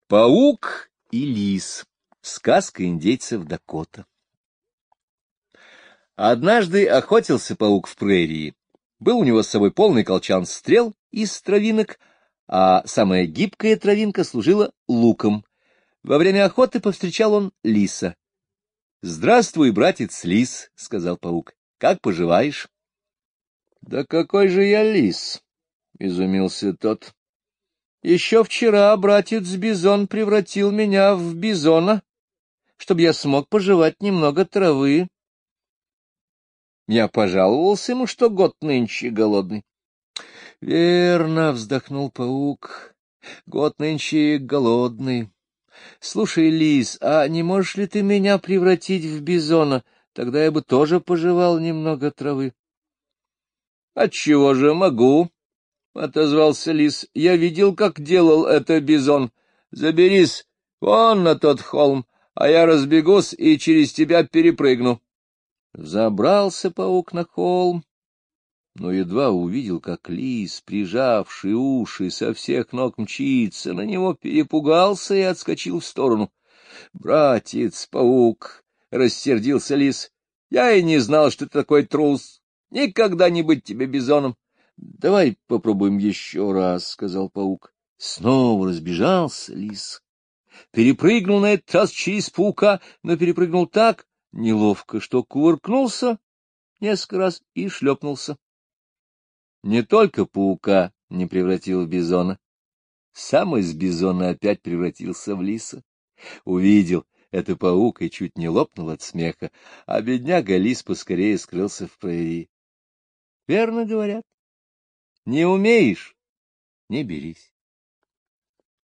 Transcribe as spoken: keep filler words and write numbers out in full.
Паук и лис. Сказка индейцев Дакота. Однажды охотился паук в прерии. Был у него с собой полный колчан стрел из травинок, а самая гибкая травинка служила луком. Во время охоты повстречал он лиса. — Здравствуй, братец лис, — сказал паук. — Как поживаешь? — Да какой же я лис? — изумился тот. — Еще вчера братец Бизон превратил меня в бизона, чтобы я смог пожевать немного травы. Я пожаловался ему, что год нынче голодный. — Верно, — вздохнул паук, — год нынче голодный. Слушай, лис, а не можешь ли ты меня превратить в бизона? Тогда я бы тоже пожевал немного травы. — Отчего же могу? — отозвался лис. — Я видел, как делал это бизон. Заберись вон на тот холм, а я разбегусь и через тебя перепрыгну. Забрался паук на холм, но едва увидел, как лис, прижавший уши, со всех ног мчится, на него перепугался и отскочил в сторону. — Братец, паук! — рассердился лис. — Я и не знал, что ты такой трус. Никогда не быть тебе бизоном. — Давай попробуем еще раз, — сказал паук. Снова разбежался лис. Перепрыгнул на этот раз через паука, но перепрыгнул так неловко, что кувыркнулся несколько раз и шлепнулся. Не только паука не превратил в бизона, сам из бизона опять превратился в лиса. Увидел это паук и чуть не лопнул от смеха, а бедняга лис поскорее скрылся в прерии. Верно говорят, не умеешь — не берись.